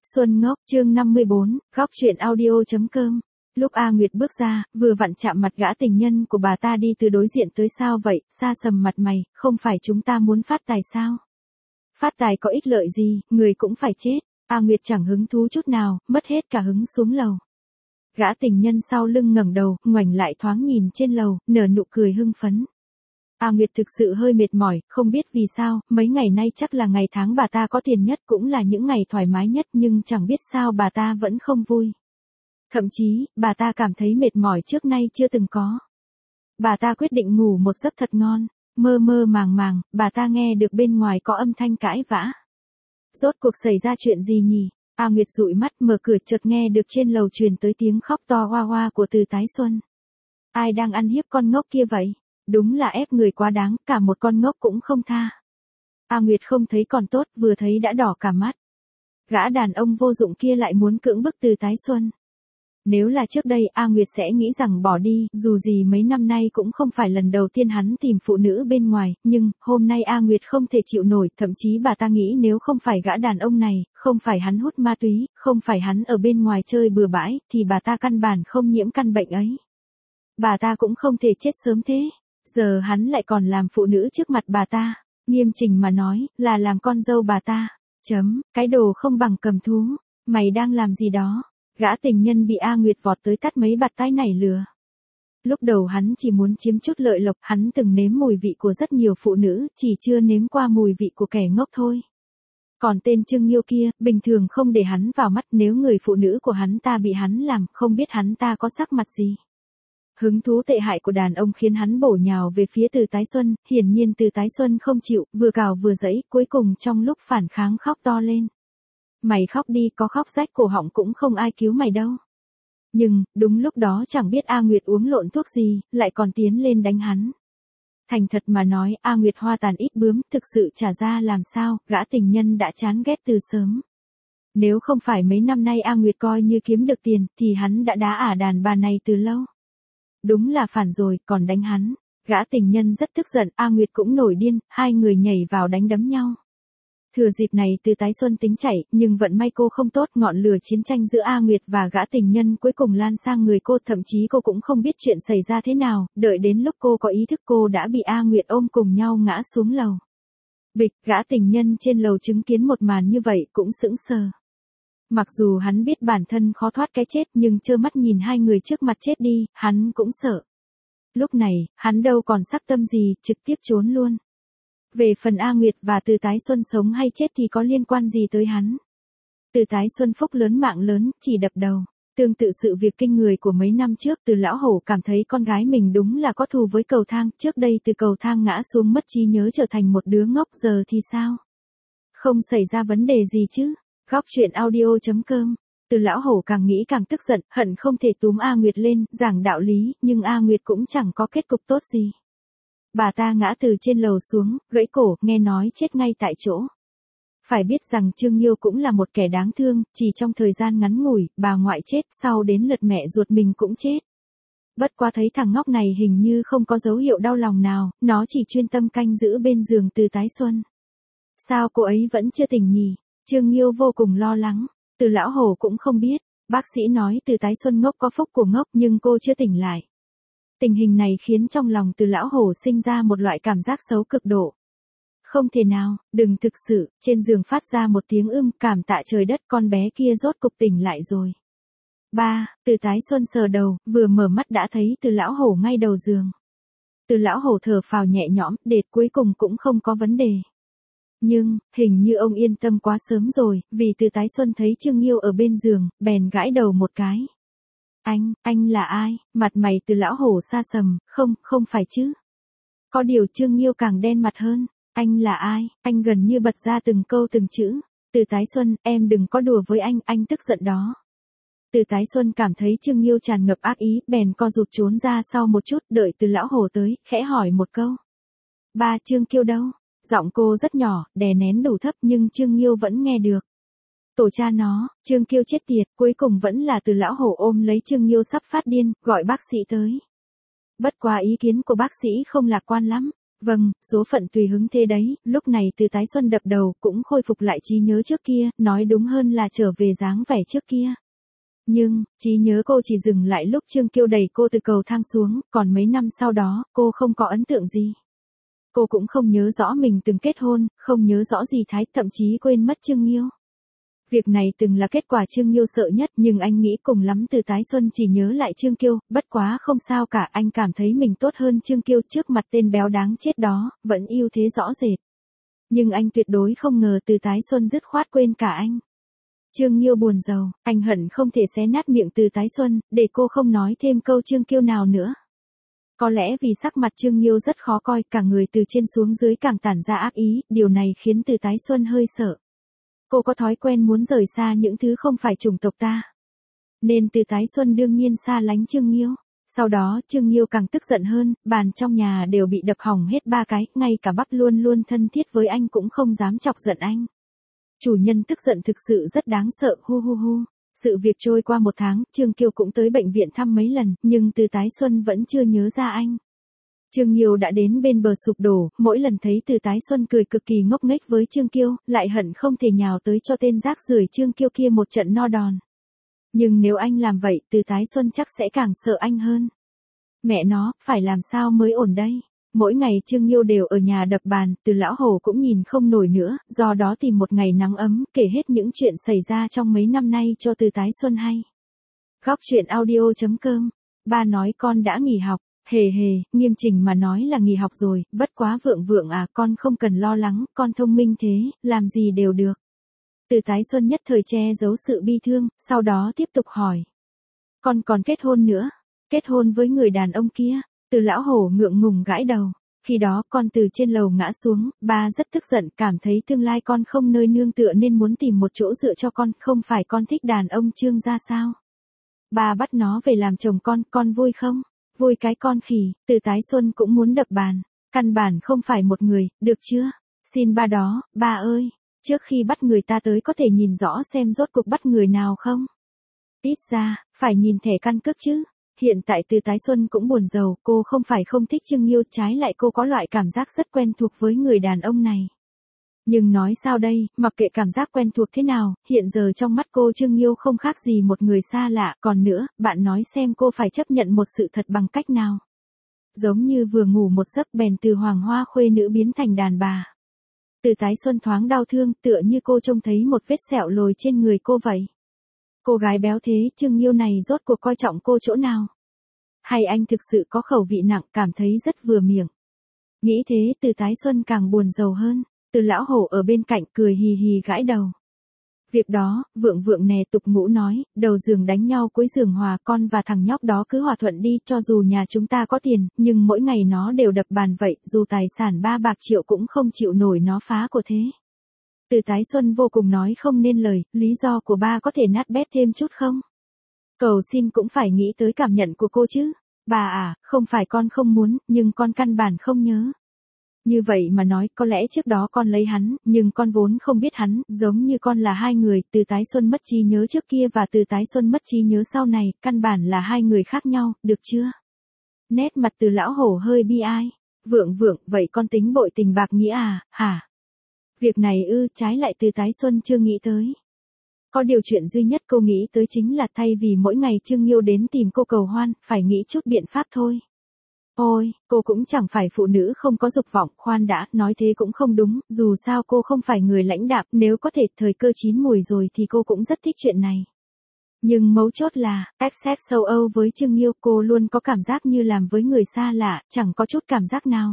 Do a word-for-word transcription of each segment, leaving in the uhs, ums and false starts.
Xuân Ngốc, chương năm mươi bốn, góc truyện audio.com. Lúc A Nguyệt bước ra, vừa vặn chạm mặt gã tình nhân của bà ta đi từ đối diện tới. Sao vậy, xa sầm mặt mày, không phải chúng ta muốn phát tài sao? Phát tài có ích lợi gì, người cũng phải chết. A Nguyệt chẳng hứng thú chút nào, mất hết cả hứng xuống lầu. Gã tình nhân sau lưng ngẩng đầu, ngoảnh lại thoáng nhìn trên lầu, nở nụ cười hưng phấn. A Nguyệt thực sự hơi mệt mỏi, không biết vì sao, mấy ngày nay chắc là ngày tháng bà ta có tiền nhất, cũng là những ngày thoải mái nhất, nhưng chẳng biết sao bà ta vẫn không vui. Thậm chí, bà ta cảm thấy mệt mỏi trước nay chưa từng có. Bà ta quyết định ngủ một giấc thật ngon, mơ mơ màng màng, bà ta nghe được bên ngoài có âm thanh cãi vã. Rốt cuộc xảy ra chuyện gì nhỉ? A Nguyệt dụi mắt mở cửa, chợt nghe được trên lầu truyền tới tiếng khóc to hoa hoa của Từ Tái Xuân. Ai đang ăn hiếp con ngốc kia vậy? Đúng là ép người quá đáng, cả một con ngốc cũng không tha. A Nguyệt không thấy còn tốt, vừa thấy đã đỏ cả mắt. Gã đàn ông vô dụng kia lại muốn cưỡng bức Từ Tái Xuân. Nếu là trước đây, A Nguyệt sẽ nghĩ rằng bỏ đi, dù gì mấy năm nay cũng không phải lần đầu tiên hắn tìm phụ nữ bên ngoài, nhưng, hôm nay A Nguyệt không thể chịu nổi, thậm chí bà ta nghĩ nếu không phải gã đàn ông này, không phải hắn hút ma túy, không phải hắn ở bên ngoài chơi bừa bãi, thì bà ta căn bản không nhiễm căn bệnh ấy. Bà ta cũng không thể chết sớm thế. Giờ hắn lại còn làm phụ nữ trước mặt bà ta, nghiêm chỉnh mà nói, là làm con dâu bà ta. Chấm, cái đồ không bằng cầm thú, mày đang làm gì đó? Gã tình nhân bị A Nguyệt vọt tới tát mấy bạt tai nảy lừa. Lúc đầu hắn chỉ muốn chiếm chút lợi lộc, hắn từng nếm mùi vị của rất nhiều phụ nữ, chỉ chưa nếm qua mùi vị của kẻ ngốc thôi. Còn tên Trương Nghiêu kia, bình thường không để hắn vào mắt, nếu người phụ nữ của hắn ta bị hắn làm, không biết hắn ta có sắc mặt gì. Hứng thú tệ hại của đàn ông khiến hắn bổ nhào về phía Từ Tái Xuân, hiển nhiên Từ Tái Xuân không chịu, vừa cào vừa giãy, cuối cùng trong lúc phản kháng khóc to lên. Mày khóc đi, có khóc rách cổ họng cũng không ai cứu mày đâu. Nhưng, đúng lúc đó chẳng biết A Nguyệt uống lộn thuốc gì, lại còn tiến lên đánh hắn. Thành thật mà nói, A Nguyệt hoa tàn ít bướm, thực sự trả ra làm sao, gã tình nhân đã chán ghét từ sớm. Nếu không phải mấy năm nay A Nguyệt coi như kiếm được tiền, thì hắn đã đá ả đàn bà này từ lâu. Đúng là phản rồi, còn đánh hắn. Gã tình nhân rất tức giận, A Nguyệt cũng nổi điên, hai người nhảy vào đánh đấm nhau. Thừa dịp này Từ Tái Xuân tính chạy, nhưng vận may cô không tốt, ngọn lửa chiến tranh giữa A Nguyệt và gã tình nhân cuối cùng lan sang người cô, thậm chí cô cũng không biết chuyện xảy ra thế nào, đợi đến lúc cô có ý thức cô đã bị A Nguyệt ôm cùng nhau ngã xuống lầu. Bịch, gã tình nhân trên lầu chứng kiến một màn như vậy cũng sững sờ. Mặc dù hắn biết bản thân khó thoát cái chết, nhưng trơ mắt nhìn hai người trước mặt chết đi, hắn cũng sợ. Lúc này, hắn đâu còn sắc tâm gì, trực tiếp trốn luôn. Về phần A Nguyệt và Từ Tái Xuân sống hay chết thì có liên quan gì tới hắn. Từ Tái Xuân phúc lớn mạng lớn, chỉ đập đầu. Tương tự sự việc kinh người của mấy năm trước, Từ lão hổ cảm thấy con gái mình đúng là có thù với cầu thang, trước đây từ cầu thang ngã xuống mất trí nhớ trở thành một đứa ngốc, giờ thì sao? Không xảy ra vấn đề gì chứ? Góc truyện audio.com. Từ lão hổ càng nghĩ càng tức giận, hận không thể túm A Nguyệt lên, giảng đạo lý, nhưng A Nguyệt cũng chẳng có kết cục tốt gì. Bà ta ngã từ trên lầu xuống, gãy cổ, nghe nói chết ngay tại chỗ. Phải biết rằng Trương Nghiêu cũng là một kẻ đáng thương, chỉ trong thời gian ngắn ngủi, bà ngoại chết, sau đến lượt mẹ ruột mình cũng chết. Bất quá thấy thằng ngốc này hình như không có dấu hiệu đau lòng nào, nó chỉ chuyên tâm canh giữ bên giường Từ Tái Xuân. Sao cô ấy vẫn chưa tỉnh nhỉ? Trương Nghiêu vô cùng lo lắng. Từ lão hổ cũng không biết. Bác sĩ nói Từ Tái Xuân ngốc có phúc của ngốc, nhưng cô chưa tỉnh lại. Tình hình này khiến trong lòng Từ lão hổ sinh ra một loại cảm giác xấu cực độ. Không thể nào, đừng thực sự. Trên giường phát ra một tiếng ưm, cảm tạ trời đất, con bé kia rốt cục tỉnh lại rồi. Ba, Từ Tái Xuân sờ đầu, vừa mở mắt đã thấy Từ lão hổ ngay đầu giường. Từ lão hổ thở phào nhẹ nhõm, đệt cuối cùng cũng không có vấn đề. Nhưng, hình như ông yên tâm quá sớm rồi, vì Từ Tái Xuân thấy Trương Nghiêu ở bên giường, bèn gãi đầu một cái. Anh, anh là ai? Mặt mày Từ lão hổ sa sầm, không, không phải chứ. Có điều Trương Nghiêu càng đen mặt hơn. Anh là ai? Anh gần như bật ra từng câu từng chữ. Từ Tái Xuân, em đừng có đùa với anh, anh tức giận đó. Từ Tái Xuân cảm thấy Trương Nghiêu tràn ngập ác ý, bèn co rụt trốn ra sau một chút, đợi Từ lão hổ tới, khẽ hỏi một câu. Ba, Trương Kiêu đâu? Giọng cô rất nhỏ, đè nén đủ thấp, nhưng Trương Nghiêu vẫn nghe được. Tổ cha nó, Trương Kiêu chết tiệt, cuối cùng vẫn là Từ lão hổ ôm lấy Trương Nghiêu sắp phát điên, gọi bác sĩ tới. Bất quá ý kiến của bác sĩ không lạc quan lắm. Vâng, số phận tùy hứng thế đấy, lúc này Từ Tái Xuân đập đầu cũng khôi phục lại trí nhớ trước kia, nói đúng hơn là trở về dáng vẻ trước kia. Nhưng, trí nhớ cô chỉ dừng lại lúc Trương Kiêu đẩy cô từ cầu thang xuống, còn mấy năm sau đó, cô không có ấn tượng gì. Cô cũng không nhớ rõ mình từng kết hôn, không nhớ rõ gì Thái, thậm chí quên mất Trương Nghiêu. Việc này từng là kết quả Trương Nghiêu sợ nhất, nhưng anh nghĩ cùng lắm Từ Tái Xuân chỉ nhớ lại Trương Kiêu, bất quá không sao cả, anh cảm thấy mình tốt hơn Trương Kiêu trước mặt tên béo đáng chết đó, vẫn ưu thế rõ rệt. Nhưng anh tuyệt đối không ngờ Từ Tái Xuân dứt khoát quên cả anh. Trương Nghiêu buồn rầu, anh hận không thể xé nát miệng Từ Tái Xuân, để cô không nói thêm câu Trương Kiêu nào nữa. Có lẽ vì sắc mặt Trương Nghiêu rất khó coi, cả người từ trên xuống dưới càng tản ra ác ý, điều này khiến Từ Tái Xuân hơi sợ. Cô có thói quen muốn rời xa những thứ không phải chủng tộc ta. Nên Từ Tái Xuân đương nhiên xa lánh Trương Nghiêu. Sau đó Trương Nghiêu càng tức giận hơn, bàn trong nhà đều bị đập hỏng hết ba cái, ngay cả Bắp luôn luôn thân thiết với anh cũng không dám chọc giận anh. Chủ nhân tức giận thực sự rất đáng sợ, hu hu hu. Sự việc trôi qua một tháng, Trương Kiêu cũng tới bệnh viện thăm mấy lần, nhưng Từ Tái Xuân vẫn chưa nhớ ra anh. Trương Nghiêu đã đến bên bờ sụp đổ, mỗi lần thấy Từ Tái Xuân cười cực kỳ ngốc nghếch với Trương Kiêu, lại hận không thể nhào tới cho tên rác rưởi Trương Kiêu kia một trận no đòn. Nhưng nếu anh làm vậy, Từ Tái Xuân chắc sẽ càng sợ anh hơn. Mẹ nó, phải làm sao mới ổn đây? Mỗi ngày Trương Nghiêu đều ở nhà đập bàn, Từ lão hồ cũng nhìn không nổi nữa, do đó tìm một ngày nắng ấm, kể hết những chuyện xảy ra trong mấy năm nay cho Từ Tái Xuân hay. Góc truyện audio chấm com. Ba nói con đã nghỉ học. Hề hề, nghiêm chỉnh mà nói là nghỉ học rồi, bất quá Vượng Vượng à, con không cần lo lắng, con thông minh thế, làm gì đều được. Từ Tái Xuân nhất thời che giấu sự bi thương, sau đó tiếp tục hỏi. Con còn kết hôn nữa, kết hôn với người đàn ông kia. Từ lão hổ ngượng ngùng gãi đầu. Khi đó con từ trên lầu ngã xuống, ba rất tức giận, cảm thấy tương lai con không nơi nương tựa nên muốn tìm một chỗ dựa cho con, không phải con thích đàn ông Trương gia sao? Ba bắt nó về làm chồng con, con vui không? Vui cái con khỉ. Từ Tái Xuân cũng muốn đập bàn. Căn bản không phải một người, được chưa? Xin ba đó, ba ơi. Trước khi bắt người ta tới có thể nhìn rõ xem rốt cuộc bắt người nào không? Ít ra, phải nhìn thẻ căn cước chứ. Hiện tại Từ Tái Xuân cũng buồn rầu, cô không phải không thích Trương Nghiêu, trái lại cô có loại cảm giác rất quen thuộc với người đàn ông này. Nhưng nói sao đây, mặc kệ cảm giác quen thuộc thế nào, hiện giờ trong mắt cô Trương Nghiêu không khác gì một người xa lạ, còn nữa, bạn nói xem cô phải chấp nhận một sự thật bằng cách nào. Giống như vừa ngủ một giấc bèn từ hoàng hoa khuê nữ biến thành đàn bà. Từ Tái Xuân thoáng đau thương, tựa như cô trông thấy một vết sẹo lồi trên người cô vậy. Cô gái béo thế, Trương Nghiêu này rốt cuộc coi trọng cô chỗ nào? Hay anh thực sự có khẩu vị nặng, cảm thấy rất vừa miệng? Nghĩ thế, Từ Tái Xuân càng buồn rầu hơn. Từ lão hổ ở bên cạnh cười hì hì gãi đầu. Việc đó, Vượng Vượng nè, tục ngũ nói, đầu giường đánh nhau cuối giường hòa, con và thằng nhóc đó cứ hòa thuận đi, cho dù nhà chúng ta có tiền, nhưng mỗi ngày nó đều đập bàn vậy, dù tài sản ba bạc triệu cũng không chịu nổi nó phá của thế. Từ Tái Xuân vô cùng nói không nên lời, lý do của ba có thể nát bét thêm chút không? Cầu xin cũng phải nghĩ tới cảm nhận của cô chứ. Bà à, không phải con không muốn, nhưng con căn bản không nhớ. Như vậy mà nói, có lẽ trước đó con lấy hắn, nhưng con vốn không biết hắn, giống như con là hai người, Từ Tái Xuân mất trí nhớ trước kia và Từ Tái Xuân mất trí nhớ sau này, căn bản là hai người khác nhau, được chưa? Nét mặt Từ lão hổ hơi bi ai. Vượng Vượng, vậy con tính bội tình bạc nghĩa à, hả? Việc này ư, trái lại Từ Tái Xuân chưa nghĩ tới. Có điều chuyện duy nhất cô nghĩ tới chính là thay vì mỗi ngày Trương Nghiêu đến tìm cô cầu hoan, phải nghĩ chút biện pháp thôi. Ôi, cô cũng chẳng phải phụ nữ không có dục vọng, khoan đã, nói thế cũng không đúng, dù sao cô không phải người lãnh đạm, nếu có thể thời cơ chín mùi rồi thì cô cũng rất thích chuyện này. Nhưng mấu chốt là, accept châu Âu với Trương Nghiêu, cô luôn có cảm giác như làm với người xa lạ, chẳng có chút cảm giác nào.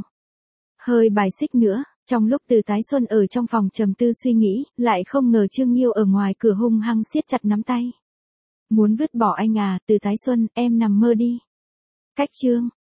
Hơi bài xích nữa, trong lúc Từ Tái Xuân ở trong phòng trầm tư suy nghĩ, lại không ngờ Trương Nghiêu ở ngoài cửa hung hăng siết chặt nắm tay. Muốn vứt bỏ anh à, Từ Tái Xuân, em nằm mơ đi. Cách chương.